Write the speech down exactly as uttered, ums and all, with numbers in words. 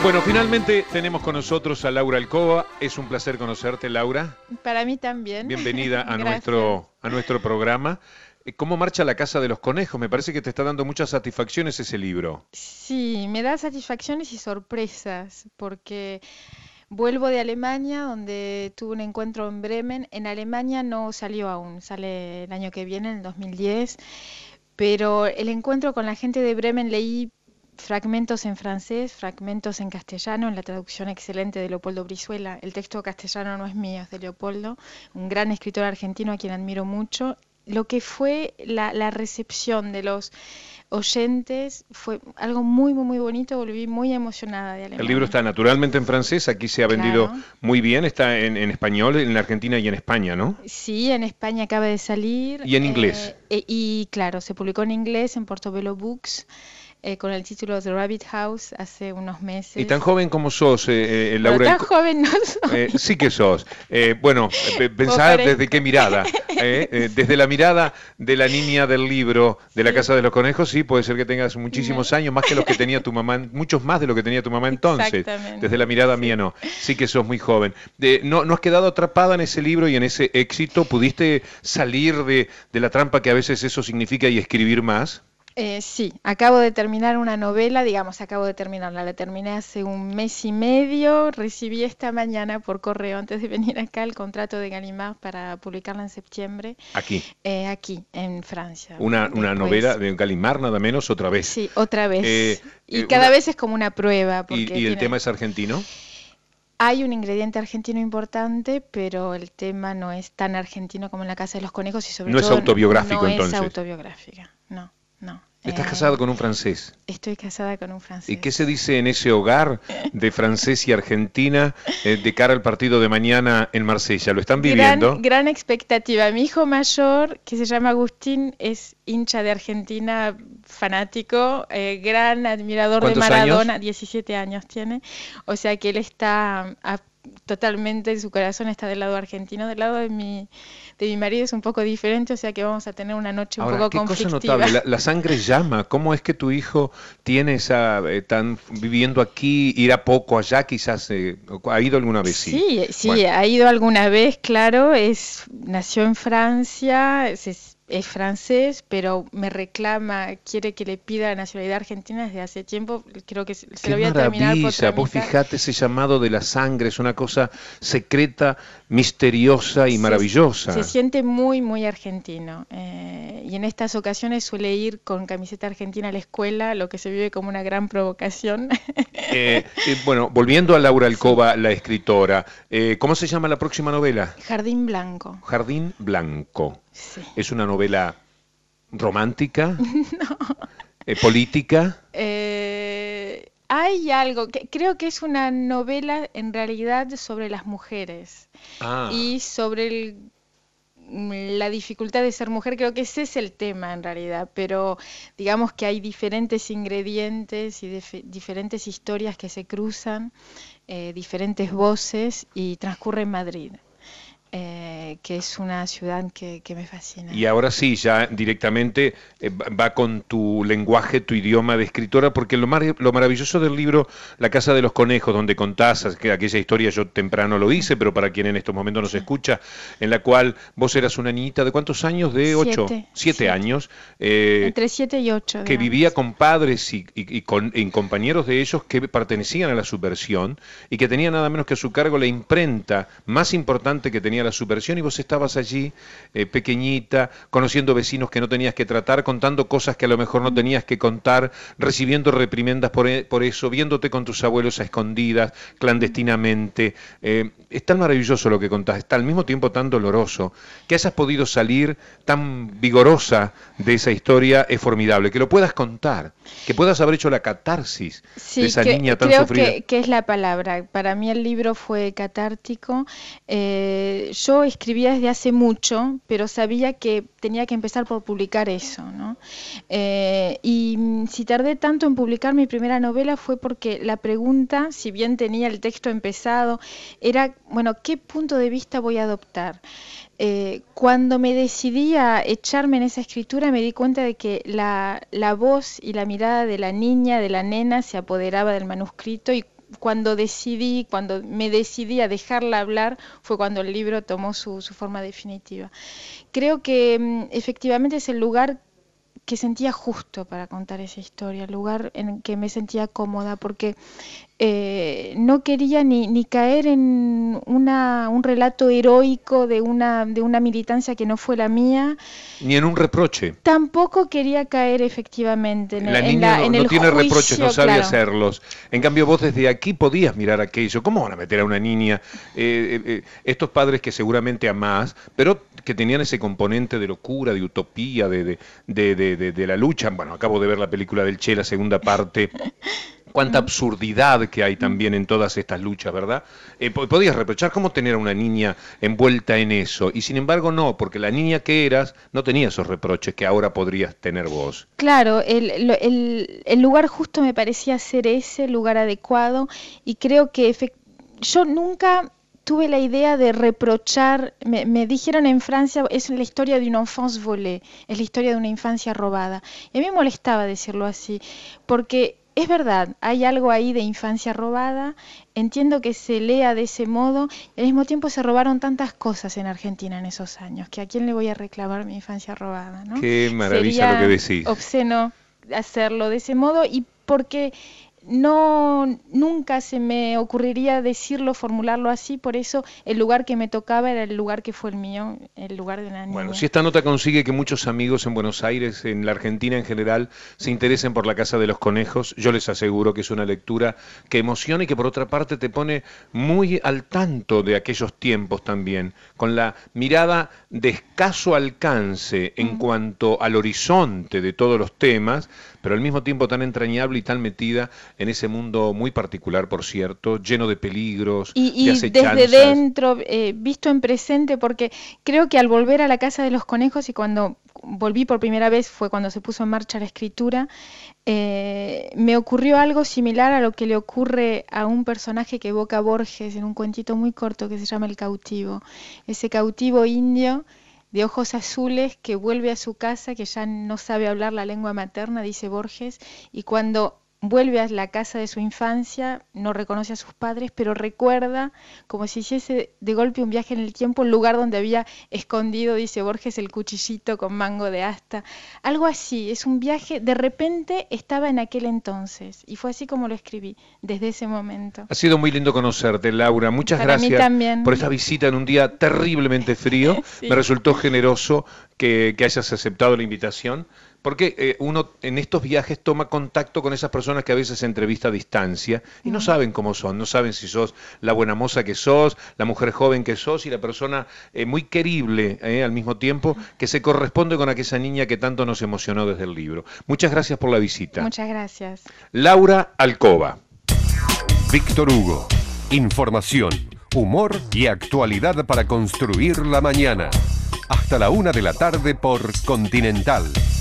Bueno, finalmente tenemos con nosotros a Laura Alcoba. Es un placer conocerte, Laura. Para mí también. Bienvenida a, nuestro, a nuestro programa. ¿Cómo marcha la Casa de los Conejos? Me parece que te está dando muchas satisfacciones ese libro. Sí, me da satisfacciones y sorpresas, porque vuelvo de Alemania, donde tuve un encuentro en Bremen. En Alemania no salió aún, sale el año que viene, en el dos mil diez, pero el encuentro con la gente de Bremen, leí fragmentos en francés, fragmentos en castellano, en la traducción excelente de Leopoldo Brizuela. El texto castellano no es mío, es de Leopoldo, un gran escritor argentino a quien admiro mucho. Lo que fue la, la recepción de los oyentes fue algo muy, muy, muy bonito. Volví muy emocionada de Alemania. El libro está naturalmente en francés, aquí se ha vendido Claro. muy bien, está en, en español, en la Argentina y en España, ¿no? Sí, en España acaba de salir. ¿Y en inglés? Eh, y claro, se publicó en inglés en Portobello Books, eh, con el título The Rabbit House hace unos meses. Y tan joven como sos, eh, eh, Laura. Pero tan joven no soy. Eh, sí que sos. Eh, bueno, eh, pensá desde qué mirada. Eh, eh, desde la mirada de la niña del libro de la Sí. Casa de los Conejos, sí, puede ser que tengas muchísimos años, más que los que tenía tu mamá, muchos más de lo que tenía tu mamá entonces. Exactamente. Desde la mirada Sí. mía no. Sí que sos muy joven. De, no, ¿No has quedado atrapada en ese libro y en ese éxito? ¿Pudiste salir de, de la trampa que a veces eso significa y escribir más? Eh, sí, acabo de terminar una novela, digamos, acabo de terminarla, la terminé hace un mes y medio, recibí esta mañana por correo, antes de venir acá, el contrato de Gallimard para publicarla en septiembre, Aquí. eh, aquí, en Francia. Una, una Después- novela de Gallimard, nada menos, otra vez. Sí, otra vez. Eh, y eh, cada una- vez es como una prueba. ¿Y, Porque y el tiene- tema es argentino? Hay un ingrediente argentino importante, pero el tema no es tan argentino como en La Casa de los Conejos y sobre No es todo autobiográfico, no entonces. es autobiográfica, no, no. Estás Eh, casado con un francés. Estoy casada con un francés. ¿Y qué se dice en ese hogar de francés y argentina eh, de cara al partido de mañana en Marsella? ¿Lo están viviendo? Gran, gran expectativa. Mi hijo mayor, que se llama Agustín, es hincha de Argentina, fanático, eh, gran admirador de ¿Cuántos Maradona, años? diecisiete años tiene, o sea que él está a- totalmente, su corazón está del lado argentino, del lado de mi, de mi marido es un poco diferente, o sea que vamos a tener una noche un Ahora, poco qué cosa conflictiva. notable, la, la sangre llama. ¿Cómo es que tu hijo tiene esa, eh, tan viviendo aquí, irá poco allá, quizás, eh, ha ido alguna vez? Sí, Sí, sí, Bueno. ha ido alguna vez, claro, es, nació en Francia, es, es francés, pero me reclama, quiere que le pida la nacionalidad argentina desde hace tiempo, creo que se, se Qué lo voy a terminar por maravilla, vos tramitar. fijate ese llamado de la sangre, es una cosa secreta, misteriosa y Se- maravillosa. Se siente muy, muy argentino. eh, y en estas ocasiones suele ir con camiseta argentina a la escuela, lo que se vive como una gran provocación. Eh, eh, bueno, volviendo a Laura Alcoba, la escritora, eh, ¿cómo se llama la próxima novela? Jardín Blanco. Jardín Blanco. Sí. ¿Es una novela romántica? Eh, ¿política? Eh, hay algo, que, creo que es una novela en realidad sobre las mujeres Ah, y sobre el- mm, la dificultad de ser mujer, creo que ese es el tema en realidad, pero digamos que hay diferentes ingredientes y dif- diferentes historias que se cruzan, eh, diferentes voces y transcurre en Madrid, eh, que es una ciudad que, que me fascina. y ahora sí, ya directamente eh, va va con tu lenguaje, tu idioma de escritora, porque lo, mar- lo maravilloso del libro La Casa de los Conejos, donde contás que aquella historia, yo temprano lo hice, pero para quien en estos momentos nos escucha, en la cual vos eras una niñita de ¿cuántos años? De ocho, Siete, siete siete. años, eh, Entre siete y ocho. que digamos. vivía con padres y, y- y con y compañeros de ellos que pertenecían a la subversión y que tenía nada menos que a su cargo la imprenta más importante que tenía la subversión, y vos estabas allí, eh, pequeñita, conociendo vecinos que no tenías que tratar, contando cosas que a lo mejor no tenías que contar, recibiendo reprimendas por, e- por eso, viéndote con tus abuelos a escondidas, clandestinamente. Eh, es tan maravilloso lo que contás, está al mismo tiempo tan doloroso, que hayas podido salir tan vigorosa de esa historia es formidable. Que lo puedas contar, que puedas haber hecho la catarsis Sí, de esa que- niña tan creo sufrida. que, que es la palabra. Para mí el libro fue catártico. Eh, yo escribía desde hace mucho, pero sabía que tenía que empezar por publicar eso, ¿no? Eh, y mm, si tardé tanto en publicar mi primera novela fue porque la pregunta, si bien tenía el texto empezado, era, bueno, ¿qué punto de vista voy a adoptar? Eh, cuando me decidí a echarme en esa escritura me di cuenta de que la, la voz y la mirada de la niña, de la nena, se apoderaba del manuscrito y cuando decidí, cuando me decidí a dejarla hablar, fue cuando el libro tomó su, su forma definitiva. Creo que mm, efectivamente es el lugar que sentía justo para contar esa historia, el lugar en el que me sentía cómoda, porque eh, no quería ni, ni caer en una, un relato heroico de una, de una militancia que no fue la mía. Ni en un reproche. Tampoco quería caer efectivamente en, la en, niña la, no, en no el tiene juicio, reproches, no sabe claro. hacerlos. En cambio, vos desde aquí podías mirar aquello. ¿Cómo van a meter a una niña? Eh, eh, estos padres que seguramente amás, pero que tenían ese componente de locura, de utopía, de, de, de, de, de, de la lucha. Bueno, acabo de ver la película del Che, la segunda parte. Cuánta absurdidad que hay también en todas estas luchas, ¿verdad? Eh, podías reprochar cómo tener a una niña envuelta en eso, y sin embargo no, porque la niña que eras no tenía esos reproches que ahora podrías tener vos. Claro, el, el, el lugar justo me parecía ser ese lugar adecuado, y creo que efect- yo nunca tuve la idea de reprochar. Me, me dijeron en Francia, es la historia de una enfance volée, es la historia de una infancia robada, y a mí me molestaba decirlo así, porque es verdad, hay algo ahí de infancia robada, entiendo que se lea de ese modo, y al mismo tiempo se robaron tantas cosas en Argentina en esos años, que a quién le voy a reclamar mi infancia robada, ¿no? Qué maravilla. Sería lo que decís. obsceno hacerlo de ese modo, y porque no, nunca se me ocurriría decirlo, formularlo así, por eso el lugar que me tocaba era el lugar que fue el mío, el lugar de una niña. Bueno, si esta nota consigue que muchos amigos en Buenos Aires, en la Argentina en general, se interesen por La Casa de los Conejos, yo les aseguro que es una lectura que emociona y que por otra parte te pone muy al tanto de aquellos tiempos también, con la mirada de escaso alcance en mm. cuanto al horizonte de todos los temas, pero al mismo tiempo tan entrañable y tan metida en ese mundo muy particular, por cierto, lleno de peligros, y, y de acechanzas. Desde dentro, eh, visto en presente, porque creo que al volver a La Casa de los Conejos, y cuando volví por primera vez fue cuando se puso en marcha la escritura, eh, me ocurrió algo similar a lo que le ocurre a un personaje que evoca Borges en un cuentito muy corto que se llama El Cautivo. Ese cautivo indio de ojos azules que vuelve a su casa, que ya no sabe hablar la lengua materna, dice Borges, y cuando vuelve a la casa de su infancia, no reconoce a sus padres, pero recuerda, como si hiciese de golpe un viaje en el tiempo, el lugar donde había escondido, dice Borges, el cuchillito con mango de asta. Algo así, es un viaje, de repente estaba en aquel entonces, y fue así como lo escribí, desde ese momento. Ha sido muy lindo conocerte, Laura. Muchas Para gracias mí también. por esta visita en un día terriblemente frío. Sí. Me resultó generoso que, que hayas aceptado la invitación. Porque eh, uno en estos viajes toma contacto con esas personas que a veces se entrevista a distancia y no saben cómo son, no saben si sos la buena moza que sos, la mujer joven que sos y la persona eh, muy querible eh, al mismo tiempo que se corresponde con aquella niña que tanto nos emocionó desde el libro. Muchas gracias por la visita. Muchas gracias. Laura Alcoba. Víctor Hugo. Información, humor y actualidad para construir la mañana. Hasta la una de la tarde por Continental.